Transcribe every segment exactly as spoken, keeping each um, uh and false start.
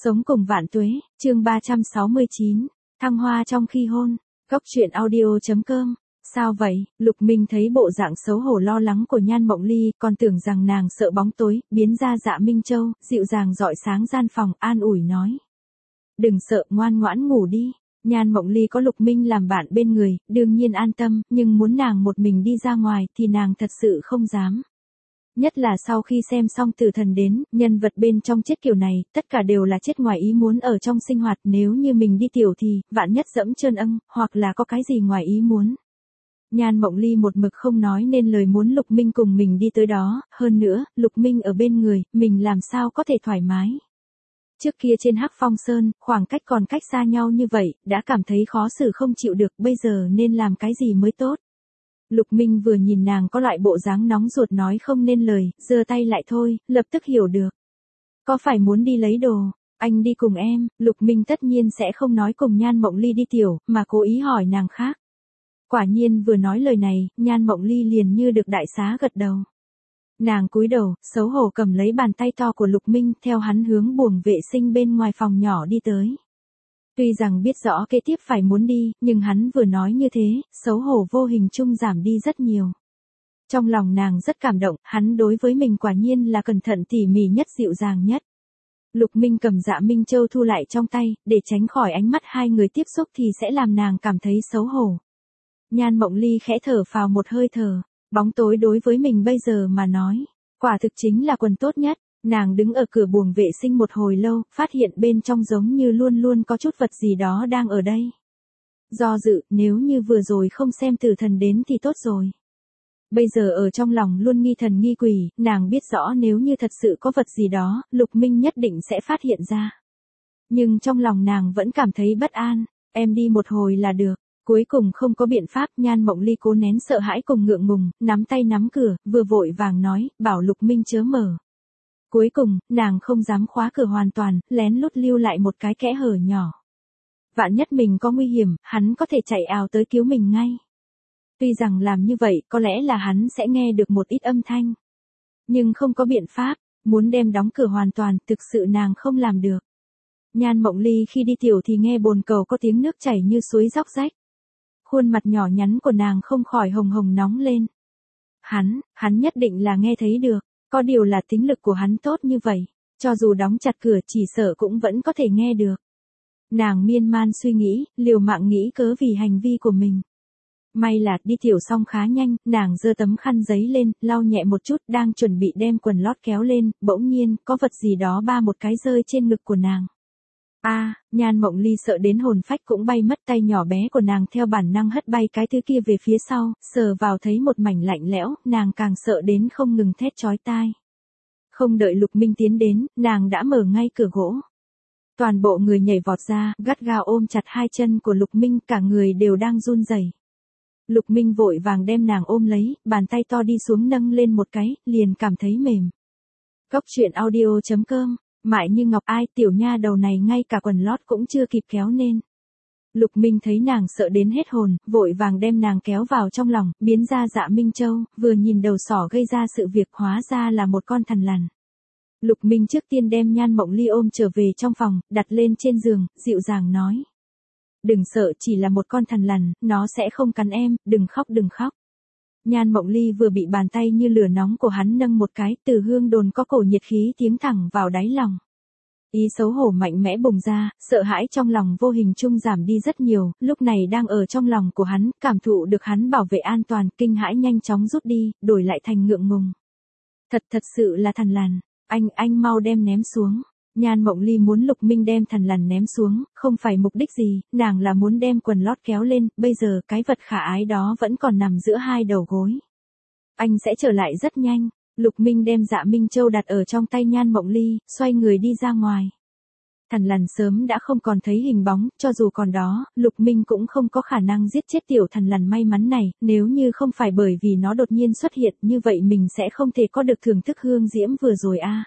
Sống cùng vạn tuế, chương ba trăm sáu mươi chín, thăng hoa trong khi hôn, góc truyện audio.com. Sao vậy? Lục Minh thấy bộ dạng xấu hổ lo lắng của Nhan Mộng Ly, còn tưởng rằng nàng sợ bóng tối, biến ra Dạ Minh Châu, dịu dàng rọi sáng gian phòng, an ủi nói. Đừng sợ, ngoan ngoãn ngủ đi. Nhan Mộng Ly có Lục Minh làm bạn bên người, đương nhiên an tâm, nhưng muốn nàng một mình đi ra ngoài thì nàng thật sự không dám. Nhất là sau khi xem xong Tử Thần đến, nhân vật bên trong chết kiểu này, tất cả đều là chết ngoài ý muốn ở trong sinh hoạt, nếu như mình đi tiểu thì, vạn nhất dẫm trơn âng, hoặc là có cái gì ngoài ý muốn. Nhan Mộng Ly một mực không nói nên lời muốn Lục Minh cùng mình đi tới đó, hơn nữa, Lục Minh ở bên người, mình làm sao có thể thoải mái. Trước kia trên Hắc Phong Sơn, khoảng cách còn cách xa nhau như vậy, đã cảm thấy khó xử không chịu được, bây giờ nên làm cái gì mới tốt. Lục Minh vừa nhìn nàng có loại bộ dáng nóng ruột nói không nên lời, giơ tay lại thôi, lập tức hiểu được. Có phải muốn đi lấy đồ, anh đi cùng em, Lục Minh tất nhiên sẽ không nói cùng Nhan Mộng Ly đi tiểu, mà cố ý hỏi nàng khác. Quả nhiên vừa nói lời này, Nhan Mộng Ly liền như được đại xá gật đầu. Nàng cúi đầu, xấu hổ cầm lấy bàn tay to của Lục Minh, theo hắn hướng buồng vệ sinh bên ngoài phòng nhỏ đi tới. Tuy rằng biết rõ kế tiếp phải muốn đi, nhưng hắn vừa nói như thế, xấu hổ vô hình chung giảm đi rất nhiều. Trong lòng nàng rất cảm động, hắn đối với mình quả nhiên là cẩn thận tỉ mỉ nhất, dịu dàng nhất. Lục Minh cầm Dạ Minh Châu thu lại trong tay, để tránh khỏi ánh mắt hai người tiếp xúc thì sẽ làm nàng cảm thấy xấu hổ. Nhan Mộng Ly khẽ thở phào một hơi thở, bóng tối đối với mình bây giờ mà nói, quả thực chính là quần tốt nhất. Nàng đứng ở cửa buồng vệ sinh một hồi lâu, phát hiện bên trong giống như luôn luôn có chút vật gì đó đang ở đây. Do dự, nếu như vừa rồi không xem Tử Thần đến thì tốt rồi. Bây giờ ở trong lòng luôn nghi thần nghi quỷ, nàng biết rõ nếu như thật sự có vật gì đó, Lục Minh nhất định sẽ phát hiện ra. Nhưng trong lòng nàng vẫn cảm thấy bất an, em đi một hồi là được. Cuối cùng không có biện pháp, Nhan Mộng Ly cố nén sợ hãi cùng ngượng ngùng, nắm tay nắm cửa, vừa vội vàng nói, bảo Lục Minh chớ mở. Cuối cùng, nàng không dám khóa cửa hoàn toàn, lén lút lưu lại một cái kẽ hở nhỏ. Vạn nhất mình có nguy hiểm, hắn có thể chạy ào tới cứu mình ngay. Tuy rằng làm như vậy, có lẽ là hắn sẽ nghe được một ít âm thanh. Nhưng không có biện pháp, muốn đem đóng cửa hoàn toàn, thực sự nàng không làm được. Nhan Mộng Ly khi đi tiểu thì nghe bồn cầu có tiếng nước chảy như suối róc rách. Khuôn mặt nhỏ nhắn của nàng không khỏi hồng hồng nóng lên. Hắn, hắn nhất định là nghe thấy được. Có điều là tính lực của hắn tốt như vậy, cho dù đóng chặt cửa chỉ sợ cũng vẫn có thể nghe được. Nàng miên man suy nghĩ, liều mạng nghĩ cớ vì hành vi của mình. May là đi tiểu xong khá nhanh, nàng giơ tấm khăn giấy lên, lau nhẹ một chút, đang chuẩn bị đem quần lót kéo lên, bỗng nhiên, có vật gì đó ba một cái rơi trên ngực của nàng. A, à, Nhan Mộng Ly sợ đến hồn phách cũng bay mất, tay nhỏ bé của nàng theo bản năng hất bay cái thứ kia về phía sau, sờ vào thấy một mảnh lạnh lẽo, nàng càng sợ đến không ngừng thét chói tai. Không đợi Lục Minh tiến đến, nàng đã mở ngay cửa gỗ. Toàn bộ người nhảy vọt ra, gắt gao ôm chặt hai chân của Lục Minh, cả người đều đang run rẩy. Lục Minh vội vàng đem nàng ôm lấy, bàn tay to đi xuống nâng lên một cái, liền cảm thấy mềm. Góc truyện audio.com. Mại như ngọc ai, tiểu nha đầu này ngay cả quần lót cũng chưa kịp kéo nên. Lục Minh thấy nàng sợ đến hết hồn, vội vàng đem nàng kéo vào trong lòng, biến ra Dạ Minh Châu, vừa nhìn đầu sỏ gây ra sự việc hóa ra là một con thằn lằn. Lục Minh trước tiên đem Nhan Mộng Ly ôm trở về trong phòng, đặt lên trên giường, dịu dàng nói. Đừng sợ, chỉ là một con thằn lằn, nó sẽ không cắn em, đừng khóc đừng khóc. Nhan Mộng Ly vừa bị bàn tay như lửa nóng của hắn nâng một cái, từ hương đồn có cổ nhiệt khí tiến thẳng vào đáy lòng. Ý xấu hổ mạnh mẽ bùng ra, sợ hãi trong lòng vô hình chung giảm đi rất nhiều, lúc này đang ở trong lòng của hắn, cảm thụ được hắn bảo vệ an toàn, kinh hãi nhanh chóng rút đi, đổi lại thành ngượng ngùng. Thật thật sự là thằn lằn, anh, anh mau đem ném xuống. Nhan Mộng Ly muốn Lục Minh đem thằn lằn ném xuống, không phải mục đích gì, nàng là muốn đem quần lót kéo lên, bây giờ cái vật khả ái đó vẫn còn nằm giữa hai đầu gối. Anh sẽ trở lại rất nhanh. Lục Minh đem Dạ Minh Châu đặt ở trong tay Nhan Mộng Ly, xoay người đi ra ngoài. Thằn lằn sớm đã không còn thấy hình bóng, cho dù còn đó, Lục Minh cũng không có khả năng giết chết tiểu thằn lằn may mắn này, nếu như không phải bởi vì nó đột nhiên xuất hiện, như vậy mình sẽ không thể có được thưởng thức hương diễm vừa rồi a. À.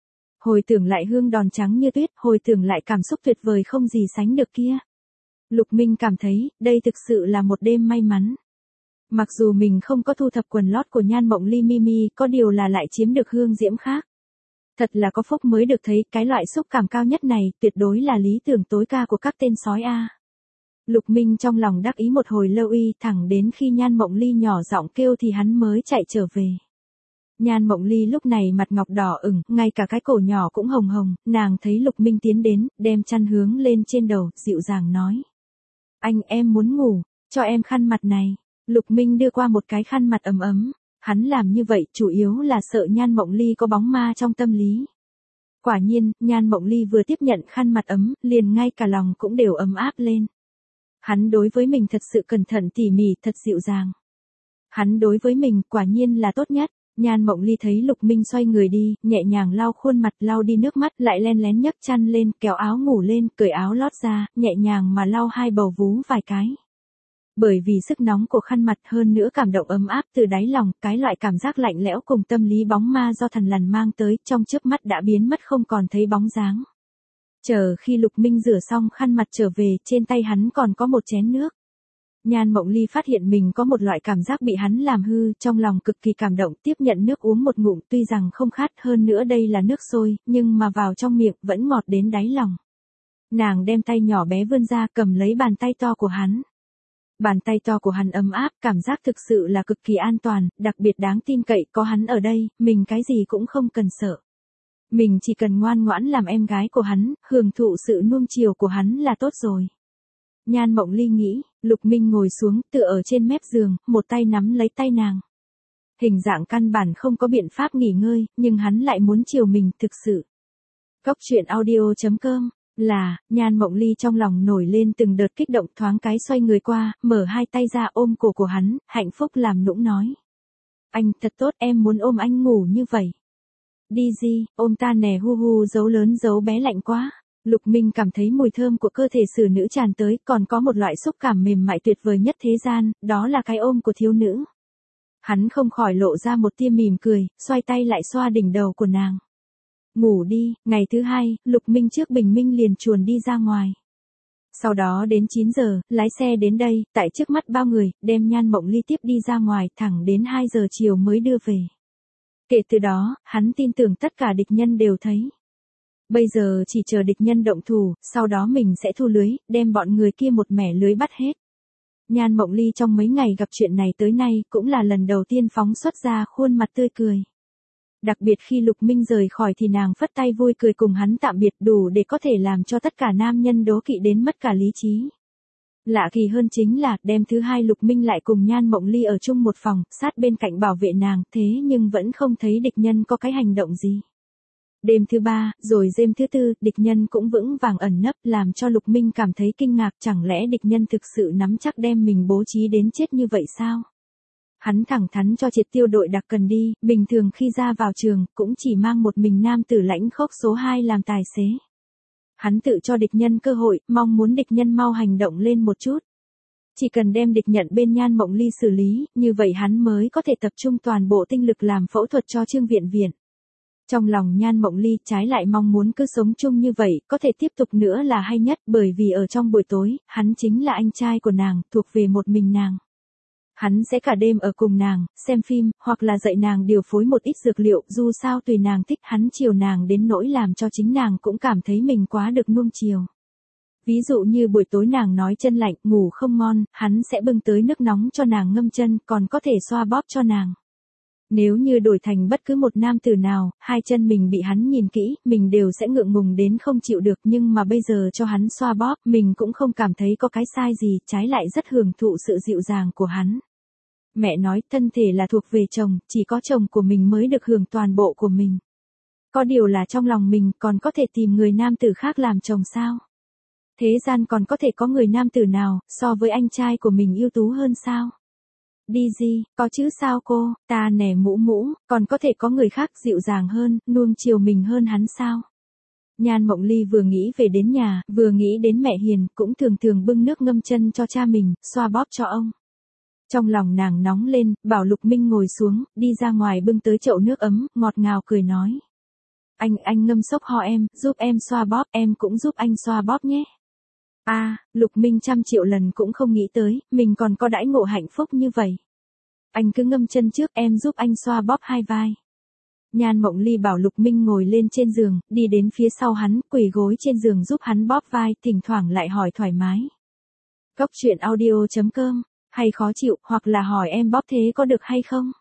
Hồi tưởng lại hương đòn trắng như tuyết, hồi tưởng lại cảm xúc tuyệt vời không gì sánh được kia. Lục Minh cảm thấy, đây thực sự là một đêm may mắn. Mặc dù mình không có thu thập quần lót của Nhan Mộng Ly Mimi, có điều là lại chiếm được hương diễm khác. Thật là có phúc mới được thấy, cái loại xúc cảm cao nhất này, tuyệt đối là lý tưởng tối ca của các tên sói a. Lục Minh trong lòng đắc ý một hồi lâu y, thẳng đến khi Nhan Mộng Ly nhỏ giọng kêu thì hắn mới chạy trở về. Nhan Mộng Ly lúc này mặt ngọc đỏ ửng, ngay cả cái cổ nhỏ cũng hồng hồng, nàng thấy Lục Minh tiến đến, đem chăn hướng lên trên đầu, dịu dàng nói. Anh, em muốn ngủ, cho em khăn mặt này. Lục Minh đưa qua một cái khăn mặt ấm ấm. Hắn làm như vậy chủ yếu là sợ Nhan Mộng Ly có bóng ma trong tâm lý. Quả nhiên, Nhan Mộng Ly vừa tiếp nhận khăn mặt ấm, liền ngay cả lòng cũng đều ấm áp lên. Hắn đối với mình thật sự cẩn thận tỉ mỉ, thật dịu dàng. Hắn đối với mình quả nhiên là tốt nhất. Nhan Mộng Ly thấy Lục Minh xoay người đi, nhẹ nhàng lau khuôn mặt, lau đi nước mắt, lại len lén nhấc chăn lên, kéo áo ngủ lên, cởi áo lót ra, nhẹ nhàng mà lau hai bầu vú vài cái. Bởi vì sức nóng của khăn mặt, hơn nữa cảm động ấm áp từ đáy lòng, cái loại cảm giác lạnh lẽo cùng tâm lý bóng ma do thần lằn mang tới, trong chớp mắt đã biến mất không còn thấy bóng dáng. Chờ khi Lục Minh rửa xong khăn mặt trở về, trên tay hắn còn có một chén nước. Nhan Mộng Ly phát hiện mình có một loại cảm giác bị hắn làm hư, trong lòng cực kỳ cảm động, tiếp nhận nước uống một ngụm, tuy rằng không khát, hơn nữa đây là nước sôi, nhưng mà vào trong miệng vẫn ngọt đến đáy lòng. Nàng đem tay nhỏ bé vươn ra, cầm lấy bàn tay to của hắn. Bàn tay to của hắn ấm áp, cảm giác thực sự là cực kỳ an toàn, đặc biệt đáng tin cậy, có hắn ở đây, mình cái gì cũng không cần sợ. Mình chỉ cần ngoan ngoãn làm em gái của hắn, hưởng thụ sự nuông chiều của hắn là tốt rồi. Nhan Mộng Ly nghĩ, Lục Minh ngồi xuống, tựa ở trên mép giường, một tay nắm lấy tay nàng. Hình dạng căn bản không có biện pháp nghỉ ngơi, nhưng hắn lại muốn chiều mình, thực sự. Góc truyện audio chấm com là, Nhan Mộng Ly trong lòng nổi lên từng đợt kích động, thoáng cái xoay người qua, mở hai tay ra ôm cổ của hắn, hạnh phúc làm nũng nói. Anh, thật tốt, em muốn ôm anh ngủ như vậy. Đi gì, ôm ta nè, hu hu, dấu lớn dấu bé lạnh quá. Lục Minh cảm thấy mùi thơm của cơ thể xử nữ tràn tới, còn có một loại xúc cảm mềm mại tuyệt vời nhất thế gian, đó là cái ôm của thiếu nữ. Hắn không khỏi lộ ra một tia mỉm cười, xoay tay lại xoa đỉnh đầu của nàng. Ngủ đi, ngày thứ hai, Lục Minh trước bình minh liền chuồn đi ra ngoài. Sau đó đến chín giờ, lái xe đến đây, tại trước mắt bao người, đem Nhan Mộng Ly tiếp đi ra ngoài, thẳng đến hai giờ chiều mới đưa về. Kể từ đó, hắn tin tưởng tất cả địch nhân đều thấy. Bây giờ chỉ chờ địch nhân động thủ, sau đó mình sẽ thu lưới, đem bọn người kia một mẻ lưới bắt hết. Nhan Mộng Ly trong mấy ngày gặp chuyện này tới nay, cũng là lần đầu tiên phóng xuất ra khuôn mặt tươi cười. Đặc biệt khi Lục Minh rời khỏi thì nàng phất tay vui cười cùng hắn tạm biệt, đủ để có thể làm cho tất cả nam nhân đố kỵ đến mất cả lý trí. Lạ kỳ hơn chính là, đêm thứ hai Lục Minh lại cùng Nhan Mộng Ly ở chung một phòng, sát bên cạnh bảo vệ nàng, thế nhưng vẫn không thấy địch nhân có cái hành động gì. Đêm thứ ba, rồi đêm thứ tư, địch nhân cũng vững vàng ẩn nấp, làm cho Lục Minh cảm thấy kinh ngạc, chẳng lẽ địch nhân thực sự nắm chắc đem mình bố trí đến chết như vậy sao? Hắn thẳng thắn cho triệt tiêu đội đặc cần đi, bình thường khi ra vào trường, cũng chỉ mang một mình nam tử lãnh khốc số hai làm tài xế. Hắn tự cho địch nhân cơ hội, mong muốn địch nhân mau hành động lên một chút. Chỉ cần đem địch nhận bên Nhan Mộng Ly xử lý, như vậy hắn mới có thể tập trung toàn bộ tinh lực làm phẫu thuật cho Trương Viện Viện. Trong lòng Nhan Mộng Ly trái lại mong muốn cứ sống chung như vậy, có thể tiếp tục nữa là hay nhất, bởi vì ở trong buổi tối, hắn chính là anh trai của nàng, thuộc về một mình nàng. Hắn sẽ cả đêm ở cùng nàng, xem phim, hoặc là dạy nàng điều phối một ít dược liệu, dù sao tùy nàng thích, hắn chiều nàng đến nỗi làm cho chính nàng cũng cảm thấy mình quá được nuông chiều. Ví dụ như buổi tối nàng nói chân lạnh, ngủ không ngon, hắn sẽ bưng tới nước nóng cho nàng ngâm chân, còn có thể xoa bóp cho nàng. Nếu như đổi thành bất cứ một nam tử nào, hai chân mình bị hắn nhìn kỹ, mình đều sẽ ngượng ngùng đến không chịu được, nhưng mà bây giờ cho hắn xoa bóp, mình cũng không cảm thấy có cái sai gì, trái lại rất hưởng thụ sự dịu dàng của hắn. Mẹ nói, thân thể là thuộc về chồng, chỉ có chồng của mình mới được hưởng toàn bộ của mình. Có điều là trong lòng mình còn có thể tìm người nam tử khác làm chồng sao? Thế gian còn có thể có người nam tử nào, so với anh trai của mình ưu tú hơn sao? Đi gì, có chứ sao cô, ta nẻ mũ mũ, còn có thể có người khác dịu dàng hơn, nuông chiều mình hơn hắn sao? Nhan Mộng Ly vừa nghĩ về đến nhà, vừa nghĩ đến mẹ hiền, cũng thường thường bưng nước ngâm chân cho cha mình, xoa bóp cho ông. Trong lòng nàng nóng lên, bảo Lục Minh ngồi xuống, đi ra ngoài bưng tới chậu nước ấm, ngọt ngào cười nói. Anh, anh ngâm sốc ho em, giúp em xoa bóp, em cũng giúp anh xoa bóp nhé. A, à, Lục Minh trăm triệu lần cũng không nghĩ tới, mình còn có đãi ngộ hạnh phúc như vậy. Anh cứ ngâm chân trước, em giúp anh xoa bóp hai vai. Nhan Mộng Ly bảo Lục Minh ngồi lên trên giường, đi đến phía sau hắn, quỳ gối trên giường giúp hắn bóp vai, thỉnh thoảng lại hỏi thoải mái. Cốc truyện audio chấm com, hay khó chịu, hoặc là hỏi em bóp thế có được hay không?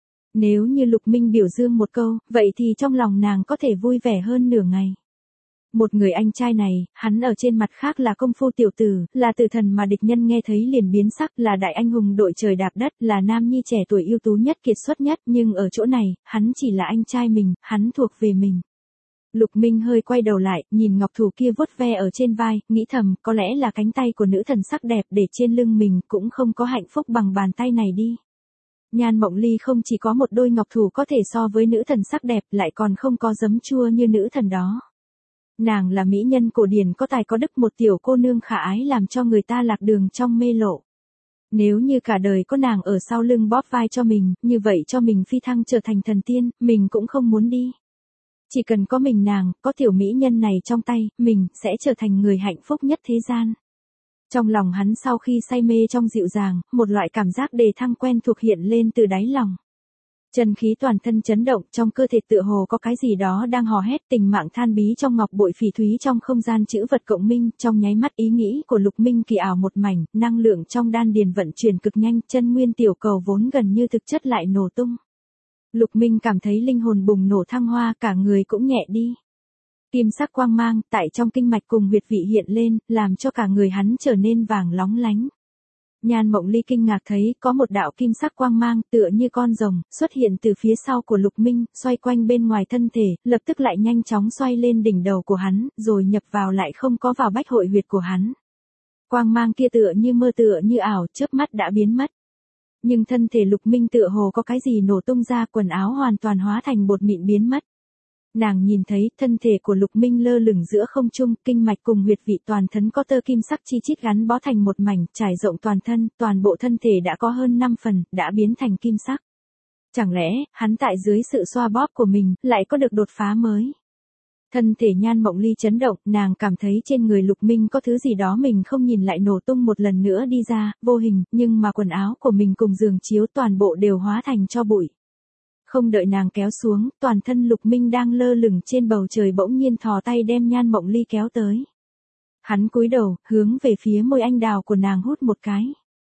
Nếu như Lục Minh biểu dương một câu, vậy thì trong lòng nàng có thể vui vẻ hơn nửa ngày. Một người anh trai này, hắn ở trên mặt khác là công phu tiểu tử, là tử thần mà địch nhân nghe thấy liền biến sắc, là đại anh hùng đội trời đạp đất, là nam nhi trẻ tuổi ưu tú nhất kiệt xuất nhất, nhưng ở chỗ này, hắn chỉ là anh trai mình, hắn thuộc về mình. Lục Minh hơi quay đầu lại, nhìn ngọc thủ kia vuốt ve ở trên vai, nghĩ thầm, có lẽ là cánh tay của nữ thần sắc đẹp để trên lưng mình cũng không có hạnh phúc bằng bàn tay này đi. Nhan Mộng Ly không chỉ có một đôi ngọc thủ có thể so với nữ thần sắc đẹp, lại còn không có giấm chua như nữ thần đó. Nàng là mỹ nhân cổ điển có tài có đức, một tiểu cô nương khả ái làm cho người ta lạc đường trong mê lộ. Nếu như cả đời có nàng ở sau lưng bóp vai cho mình, như vậy cho mình phi thăng trở thành thần tiên, mình cũng không muốn đi. Chỉ cần có mình nàng, có tiểu mỹ nhân này trong tay, mình sẽ trở thành người hạnh phúc nhất thế gian. Trong lòng hắn sau khi say mê trong dịu dàng, một loại cảm giác đề thăng quen thuộc hiện lên từ đáy lòng. Chân khí toàn thân chấn động, trong cơ thể tựa hồ có cái gì đó đang hò hét, tình mạng than bí trong ngọc bội phỉ thúy trong không gian chữ vật cộng minh, trong nháy mắt ý nghĩ của Lục Minh kỳ ảo một mảnh, năng lượng trong đan điền vận chuyển cực nhanh, chân nguyên tiểu cầu vốn gần như thực chất lại nổ tung. Lục Minh cảm thấy linh hồn bùng nổ thăng hoa, cả người cũng nhẹ đi. Kim sắc quang mang tại trong kinh mạch cùng huyệt vị hiện lên, làm cho cả người hắn trở nên vàng lóng lánh. Nhan Mộng Ly kinh ngạc thấy có một đạo kim sắc quang mang tựa như con rồng xuất hiện từ phía sau của Lục Minh, xoay quanh bên ngoài thân thể, lập tức lại nhanh chóng xoay lên đỉnh đầu của hắn, rồi nhập vào lại không có vào bách hội huyệt của hắn. Quang mang kia tựa như mơ tựa như ảo, chớp mắt đã biến mất. Nhưng thân thể Lục Minh tựa hồ có cái gì nổ tung ra, quần áo hoàn toàn hóa thành bột mịn biến mất. Nàng nhìn thấy thân thể của Lục Minh lơ lửng giữa không trung, kinh mạch cùng huyệt vị toàn thân có tơ kim sắc chi chít gắn bó thành một mảnh, trải rộng toàn thân, toàn bộ thân thể đã có hơn năm phần, đã biến thành kim sắc. Chẳng lẽ, hắn tại dưới sự xoa bóp của mình, lại có được đột phá mới? Thân thể Nhan Mộng Ly chấn động, nàng cảm thấy trên người Lục Minh có thứ gì đó mình không nhìn lại nổ tung một lần nữa đi ra, vô hình, nhưng mà quần áo của mình cùng giường chiếu toàn bộ đều hóa thành tro bụi. Không đợi nàng kéo xuống, toàn thân Lục Minh đang lơ lửng trên bầu trời bỗng nhiên thò tay đem Nhan Mộng Ly kéo tới. Hắn cúi đầu, hướng về phía môi anh đào của nàng hút một cái.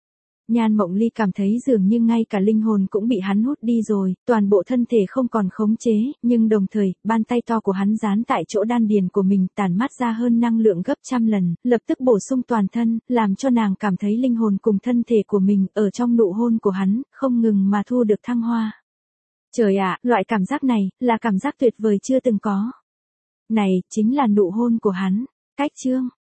Nhan Mộng Ly cảm thấy dường như ngay cả linh hồn cũng bị hắn hút đi rồi, toàn bộ thân thể không còn khống chế, nhưng đồng thời, bàn tay to của hắn dán tại chỗ đan điền của mình, tản mát ra hơn năng lượng gấp trăm lần, lập tức bổ sung toàn thân, làm cho nàng cảm thấy linh hồn cùng thân thể của mình, ở trong nụ hôn của hắn, không ngừng mà thu được thăng hoa. Trời ạ, loại cảm giác này, là cảm giác tuyệt vời chưa từng có. Này, chính là nụ hôn của hắn. Cách chương